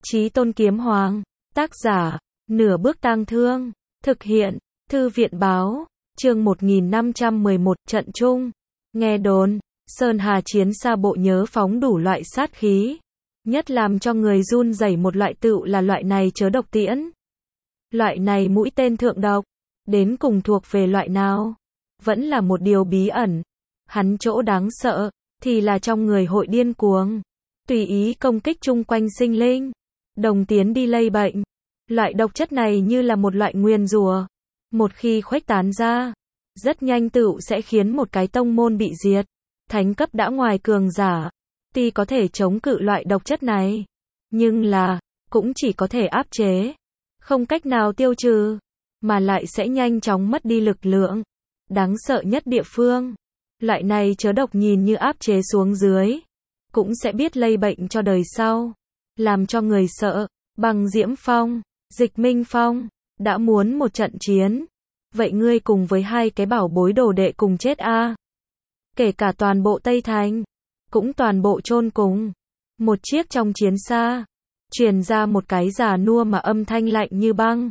Chí Tôn Kiếm Hoàng, tác giả, Nửa Bước Tang Thương, thực hiện, Thư viện báo, chương 1511, trận chung. Nghe đồn, Sơn Hà chiến xa bộ nhớ phóng đủ loại sát khí. Nhất làm cho người run rẩy một loại tựu là loại này chớ độc tiễn. Loại này mũi tên thượng độc, đến cùng thuộc về loại nào? Vẫn là một điều bí ẩn. Hắn chỗ đáng sợ, thì là trong người hội điên cuồng. Tùy ý công kích chung quanh sinh linh. Đồng tiến đi lây bệnh. Loại độc chất này như là một loại nguyền rủa. Một khi khuếch tán ra, rất nhanh tựu sẽ khiến một cái tông môn bị diệt. Thánh cấp đã ngoài cường giả, tuy có thể chống cự loại độc chất này, nhưng là, cũng chỉ có thể áp chế. Không cách nào tiêu trừ, mà lại sẽ nhanh chóng mất đi lực lượng. Đáng sợ nhất địa phương, loại này chớ độc nhìn như áp chế xuống dưới, cũng sẽ biết lây bệnh cho đời sau. Làm cho người sợ, Băng Diễm Phong, Dịch Minh Phong, đã muốn một trận chiến. Vậy ngươi cùng với hai cái bảo bối đồ đệ cùng chết a? Kể cả toàn bộ Tây Thành, cũng toàn bộ chôn cùng. Một chiếc trong chiến xa, truyền ra một cái già nua mà âm thanh lạnh như băng.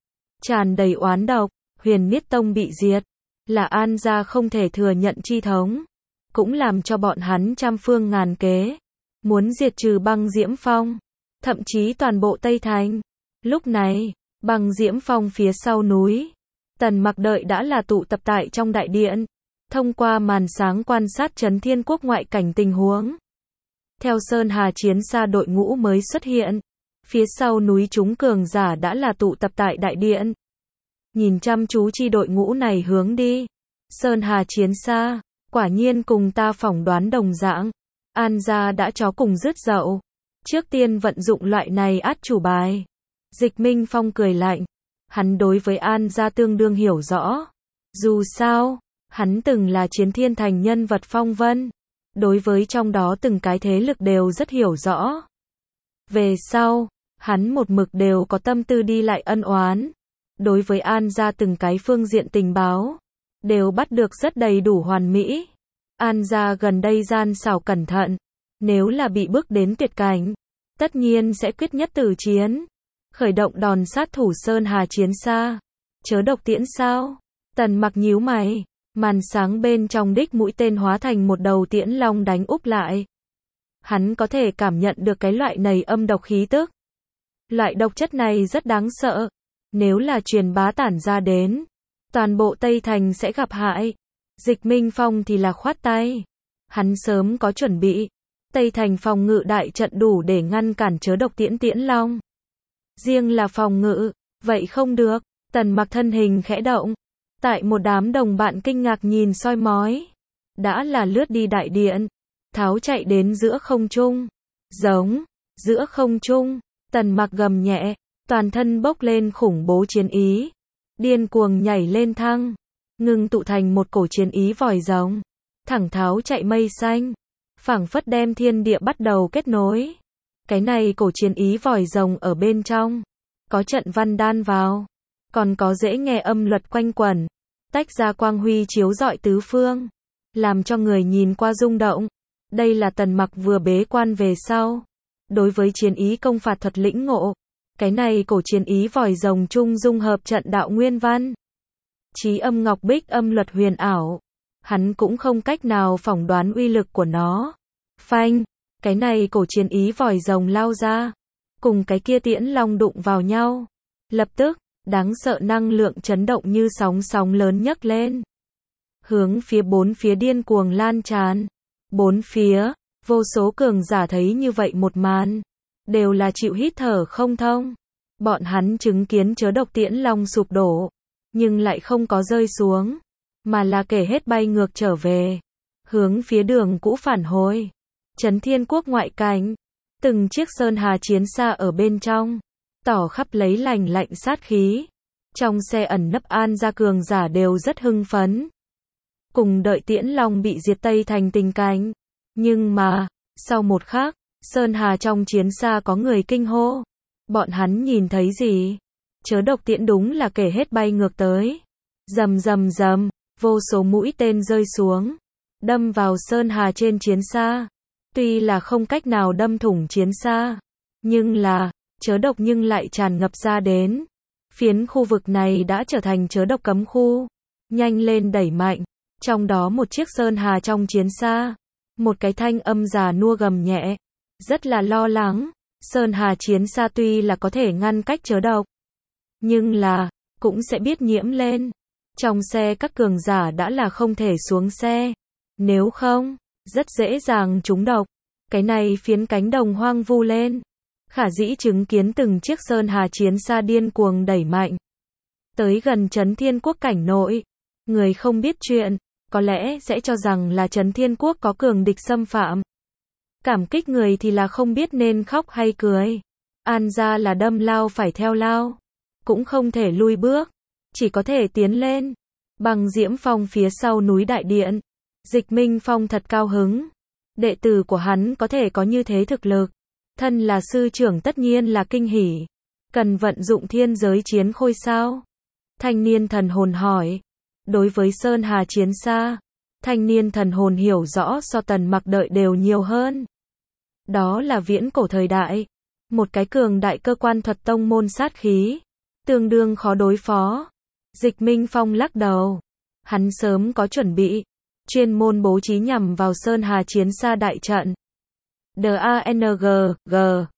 Tràn đầy oán độc, Huyền Niết Tông bị diệt, là An gia không thể thừa nhận chi thống. Cũng làm cho bọn hắn trăm phương ngàn kế, muốn diệt trừ Băng Diễm Phong, thậm chí toàn bộ Tây Thành. Lúc này, Băng Diễm Phong phía sau núi, Tần Mặc đợi đã là tụ tập tại trong đại điện, thông qua màn sáng quan sát Chấn Thiên Quốc ngoại cảnh tình huống. Theo Sơn Hà chiến xa đội ngũ mới xuất hiện, phía sau núi chúng cường giả đã là tụ tập tại đại điện. Nhìn chăm chú chi đội ngũ này hướng đi, Sơn Hà chiến xa, quả nhiên cùng ta phỏng đoán đồng dạng. An gia đã chó cùng rứt dậu. Trước tiên vận dụng loại này át chủ bài. Dịch Minh Phong cười lạnh. Hắn đối với An gia tương đương hiểu rõ. Dù sao, hắn từng là Chiến Thiên Thành nhân vật phong vân. Đối với trong đó từng cái thế lực đều rất hiểu rõ. Về sau, hắn một mực đều có tâm tư đi lại ân oán. Đối với An gia từng cái phương diện tình báo, đều bắt được rất đầy đủ hoàn mỹ. An gia gần đây gian xảo cẩn thận, nếu là bị bước đến tuyệt cảnh, tất nhiên sẽ quyết nhất tử chiến. Khởi động đòn sát thủ Sơn Hà chiến xa. Chớ độc tiễn sao? Tần Mặc nhíu mày, màn sáng bên trong đích mũi tên hóa thành một đầu tiễn long đánh úp lại. Hắn có thể cảm nhận được cái loại này âm độc khí tức. Loại độc chất này rất đáng sợ. Nếu là truyền bá tản ra đến, toàn bộ Tây Thành sẽ gặp hại. Dịch Minh Phong thì là khoát tay. Hắn sớm có chuẩn bị. Tây Thành phòng ngự đại trận đủ để ngăn cản chớ độc tiễn tiễn long. Riêng là phòng ngự, vậy không được. Tần Mặc thân hình khẽ động. Tại một đám đồng bạn kinh ngạc nhìn soi mói, đã là lướt đi đại điện, tháo chạy đến giữa không trung. Giống, giữa không trung, Tần Mặc gầm nhẹ, toàn thân bốc lên khủng bố chiến ý. Điên cuồng nhảy lên thăng, ngưng tụ thành một cổ chiến ý vòi rồng, thẳng tháo chạy mây xanh, phảng phất đem thiên địa bắt đầu kết nối. Cái này cổ chiến ý vòi rồng ở bên trong, có trận văn đan vào, còn có dễ nghe âm luật quanh quẩn, tách ra quang huy chiếu rọi tứ phương, làm cho người nhìn qua rung động. Đây là Tần Mặc vừa bế quan về sau, đối với chiến ý công phạt thuật lĩnh ngộ. Cái này cổ chiến ý vòi rồng chung dung hợp trận đạo nguyên văn, chí âm ngọc bích âm luật huyền ảo, hắn cũng không cách nào phỏng đoán uy lực của nó. Phanh, cái này cổ chiến ý vòi rồng lao ra, cùng cái kia tiễn long đụng vào nhau. Lập tức, đáng sợ năng lượng chấn động như sóng lớn nhấc lên, hướng phía bốn phía điên cuồng lan tràn. Bốn phía, vô số cường giả thấy như vậy một màn, đều là chịu hít thở không thông. Bọn hắn chứng kiến chớ độc tiễn long sụp đổ, nhưng lại không có rơi xuống, mà là kể hết bay ngược trở về, hướng phía đường cũ phản hồi. Chấn Thiên Quốc ngoại cảnh, từng chiếc Sơn Hà chiến xa ở bên trong, tỏ khắp lấy lành lạnh sát khí. Trong xe ẩn nấp An gia cường giả đều rất hưng phấn, cùng đợi tiễn long bị diệt Tây Thành tình cảnh. Nhưng mà, sau một khắc, Sơn Hà trong chiến xa có người kinh hô. Bọn hắn nhìn thấy gì? Chớ độc tiễn đúng là kể hết bay ngược tới. Rầm rầm rầm, vô số mũi tên rơi xuống, đâm vào Sơn Hà trên chiến xa. Tuy là không cách nào đâm thủng chiến xa, nhưng là, chớ độc nhưng lại tràn ngập ra đến. Phiến khu vực này đã trở thành chớ độc cấm khu. Nhanh lên đẩy mạnh. Trong đó một chiếc sơn hà trong chiến xa. Một cái thanh âm già nua gầm nhẹ. Rất là lo lắng. Sơn hà chiến xa tuy là có thể ngăn cách chớ độc. Nhưng là, cũng sẽ biết nhiễm lên. Trong xe các cường giả đã là không thể xuống xe. Nếu không, rất dễ dàng trúng độc. Cái này phiến cánh đồng hoang vu lên. Khả dĩ chứng kiến từng chiếc sơn hà chiến xa điên cuồng đẩy mạnh. Tới gần Trấn Thiên Quốc cảnh nội. Người không biết chuyện, có lẽ sẽ cho rằng là Trấn Thiên Quốc có cường địch xâm phạm. Cảm kích người thì là không biết nên khóc hay cười. An gia là đâm lao phải theo lao. Cũng không thể lui bước. Chỉ có thể tiến lên. Bằng Diễm Phong phía sau núi Đại Điện. Dịch Minh Phong thật cao hứng. Đệ tử của hắn có thể có như thế thực lực. Thân là sư trưởng tất nhiên là kinh hỉ. Cần vận dụng thiên giới chiến khôi sao? Thanh niên thần hồn hỏi. Đối với Sơn Hà chiến xa, thanh niên thần hồn hiểu rõ so Tần Mặc đợi đều nhiều hơn. Đó là viễn cổ thời đại. Một cái cường đại cơ quan thuật tông môn sát khí. Tương đương khó đối phó. Dịch Minh Phong lắc đầu. Hắn sớm có chuẩn bị. Chuyên môn bố trí nhằm vào Sơn Hà chiến xa đại trận. DANG.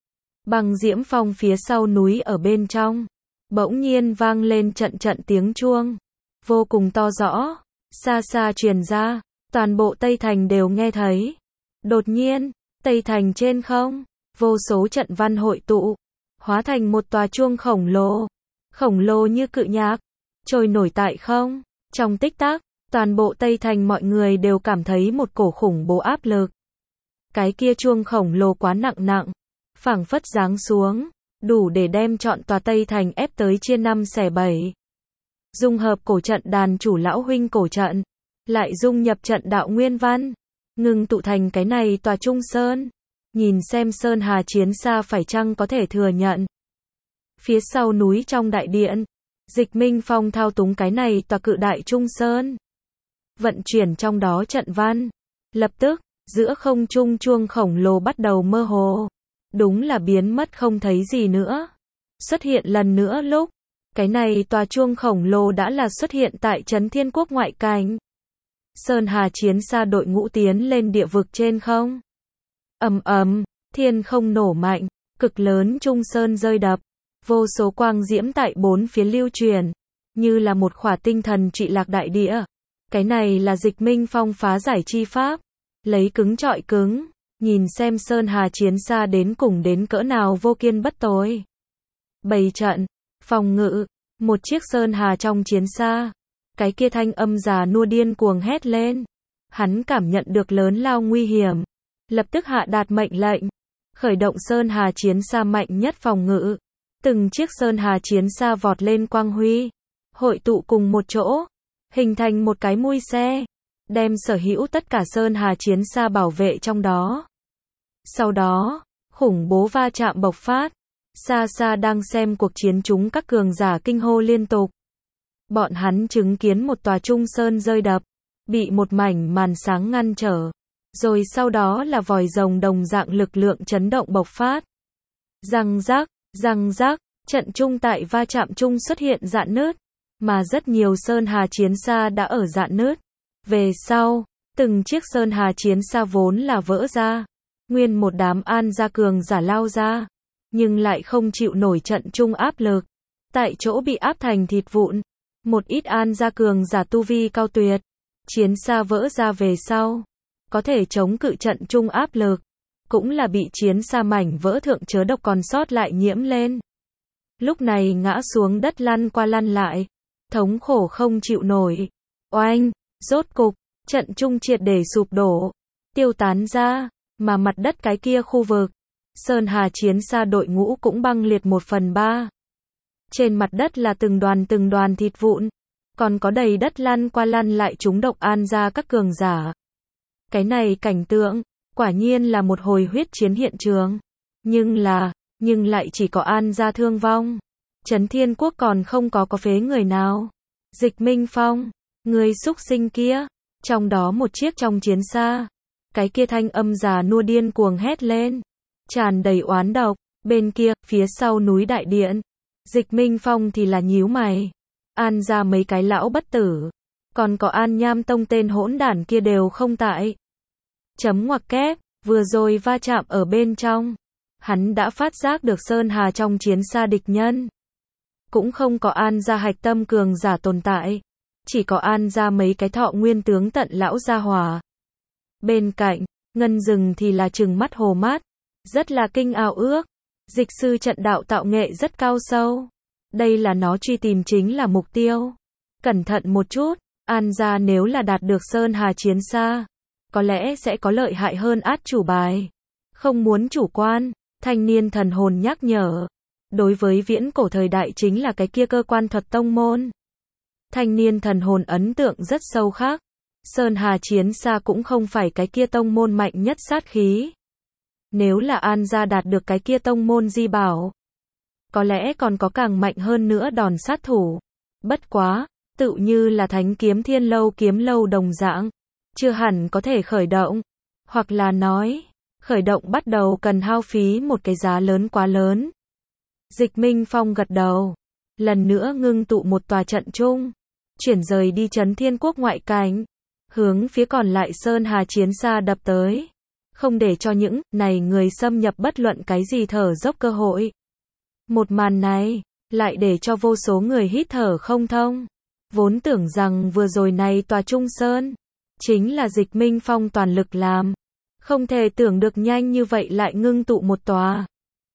Bằng Diễm Phong phía sau núi ở bên trong. Bỗng nhiên vang lên trận trận tiếng chuông. Vô cùng to rõ. Xa xa truyền ra. Toàn bộ Tây Thành đều nghe thấy. Đột nhiên, Tây Thành trên không. Vô số trận văn hội tụ. Hóa thành một tòa chuông khổng lồ. Khổng lồ như cự nhạc. Trôi nổi tại không. Trong tích tắc, toàn bộ Tây Thành mọi người đều cảm thấy một cổ khủng bố áp lực. Cái kia chuông khổng lồ quá nặng, phảng phất giáng xuống, đủ để đem trọn tòa Tây Thành ép tới chia 5 xẻ 7. Dung hợp cổ trận đàn chủ lão huynh cổ trận, lại dung nhập trận đạo nguyên văn, ngừng tụ thành cái này tòa Trung Sơn. Nhìn xem Sơn Hà chiến xa phải chăng có thể thừa nhận. Phía sau núi trong đại điện, Dịch Minh Phong thao túng cái này tòa cự đại Trung Sơn. Vận chuyển trong đó trận văn. Lập tức, giữa không trung chuông khổng lồ bắt đầu mơ hồ. Đúng là biến mất không thấy gì nữa. Xuất hiện lần nữa lúc. Cái này tòa chuông khổng lồ đã là xuất hiện tại Trấn Thiên Quốc ngoại cảnh. Sơn Hà chiến xa đội ngũ tiến lên địa vực trên không. Ầm ầm, thiên không nổ mạnh, cực lớn Trung Sơn rơi đập. Vô số quang diễm tại bốn phía lưu truyền. Như là một khỏa tinh thần trụy lạc đại địa. Cái này là Dịch Minh Phong phá giải chi pháp. Lấy cứng trọi cứng. Nhìn xem Sơn Hà chiến xa đến cùng đến cỡ nào vô kiên bất tồi. Bày trận, phòng ngự, một chiếc Sơn Hà trong chiến xa. Cái kia thanh âm già nua điên cuồng hét lên. Hắn cảm nhận được lớn lao nguy hiểm. Lập tức hạ đạt mệnh lệnh. Khởi động Sơn Hà chiến xa mạnh nhất phòng ngự. Từng chiếc Sơn Hà chiến xa vọt lên quang huy. Hội tụ cùng một chỗ. Hình thành một cái mui xe. Đem sở hữu tất cả Sơn Hà chiến xa bảo vệ trong đó. Sau đó, khủng bố va chạm bộc phát. Xa xa đang xem cuộc chiến chúng các cường giả kinh hô liên tục. Bọn hắn chứng kiến một tòa Trung Sơn rơi đập. Bị một mảnh màn sáng ngăn trở. Rồi sau đó là vòi rồng đồng dạng lực lượng chấn động bộc phát. Răng rác, trận chung tại va chạm chung xuất hiện rạn nứt. Mà rất nhiều Sơn Hà chiến xa đã ở rạn nứt. Về sau, từng chiếc Sơn Hà chiến xa vốn là vỡ ra. Nguyên một đám An gia cường giả lao ra. Nhưng lại không chịu nổi trận chung áp lực. Tại chỗ bị áp thành thịt vụn. Một ít An gia cường giả tu vi cao tuyệt. Chiến xa vỡ ra về sau. Có thể chống cự trận chung áp lực. Cũng là bị chiến xa mảnh vỡ thượng chớ độc còn sót lại nhiễm lên. Lúc này ngã xuống đất lăn qua lăn lại. Thống khổ không chịu nổi. Oanh, rốt cục, trận chung triệt để sụp đổ. Tiêu tán ra, mà mặt đất cái kia khu vực. Sơn Hà chiến xa đội ngũ cũng băng liệt 1/3. Trên mặt đất là từng đoàn thịt vụn. Còn có đầy đất lăn qua lăn lại chúng độc An gia các cường giả. Cái này cảnh tượng, quả nhiên là một hồi huyết chiến hiện trường. Nhưng lại chỉ có An gia thương vong. Trấn Thiên Quốc còn không có phế người nào. Dịch Minh Phong, người xúc sinh kia. Trong đó một chiếc trong chiến xa. Cái kia thanh âm già nua điên cuồng hét lên. Tràn đầy oán độc. Bên kia, phía sau núi Đại Điện, Dịch Minh Phong thì là nhíu mày. An ra mấy cái lão bất tử, còn có An Nham Tông tên hỗn đản kia đều không tại. Chấm ngoặc kép, vừa rồi va chạm ở bên trong, hắn đã phát giác được Sơn Hà trong chiến xa địch nhân. Cũng không có An ra hạch tâm cường giả tồn tại, chỉ có An ra mấy cái thọ nguyên tướng tận lão gia hỏa. Bên cạnh, Ngân Dừng thì là trừng mắt hồ mát, rất là kinh ao ước. Dịch sư trận đạo tạo nghệ rất cao sâu. Đây là nó truy tìm chính là mục tiêu. Cẩn thận một chút, An gia nếu là đạt được Sơn Hà chiến xa, có lẽ sẽ có lợi hại hơn át chủ bài. Không muốn chủ quan, thanh niên thần hồn nhắc nhở. Đối với viễn cổ thời đại chính là cái kia cơ quan thuật tông môn. Thanh niên thần hồn ấn tượng rất sâu khắc. Sơn Hà chiến xa cũng không phải cái kia tông môn mạnh nhất sát khí. Nếu là An gia đạt được cái kia tông môn di bảo, có lẽ còn có càng mạnh hơn nữa đòn sát thủ. Bất quá, tự như là Thánh Kiếm Thiên Lâu kiếm lâu đồng dạng, chưa hẳn có thể khởi động. Hoặc là nói, khởi động bắt đầu cần hao phí một cái giá lớn quá lớn. Dịch Minh Phong gật đầu, lần nữa ngưng tụ một tòa trận chung, chuyển rời đi Trấn Thiên Quốc ngoại cảnh, hướng phía còn lại Sơn Hà chiến xa đập tới. Không để cho những này người xâm nhập bất luận cái gì thở dốc cơ hội. Một màn này, lại để cho vô số người hít thở không thông. Vốn tưởng rằng vừa rồi này tòa Trung Sơn, chính là Dịch Minh Phong toàn lực làm. Không thể tưởng được nhanh như vậy lại ngưng tụ một tòa.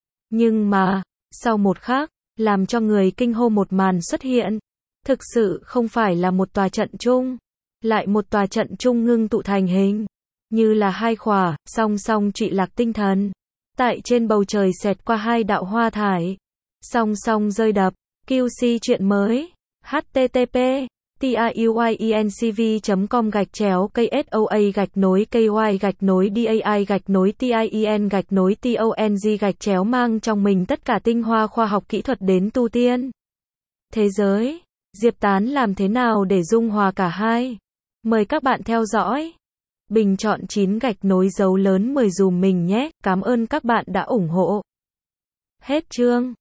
Nhưng mà, sau một khắc, làm cho người kinh hô một màn xuất hiện. Thực sự không phải là một tòa trận chung, lại một tòa trận chung ngưng tụ thành hình. Như là hai khỏa, song song trụy lạc tinh thần. Tại trên bầu trời xẹt qua hai đạo hoa thải. Song song rơi đập. QC chuyện mới. http tiuyencv.com/KSOA-KY-DAI-TIEN-TONG mang trong mình tất cả tinh hoa khoa học kỹ thuật đến tu tiên. Thế giới, Diệp Tán làm thế nào để dung hòa cả hai? Mời các bạn theo dõi. Bình chọn 9 gạch nối dấu lớn 10 dùm mình nhé, cảm ơn các bạn đã ủng hộ. Hết chương.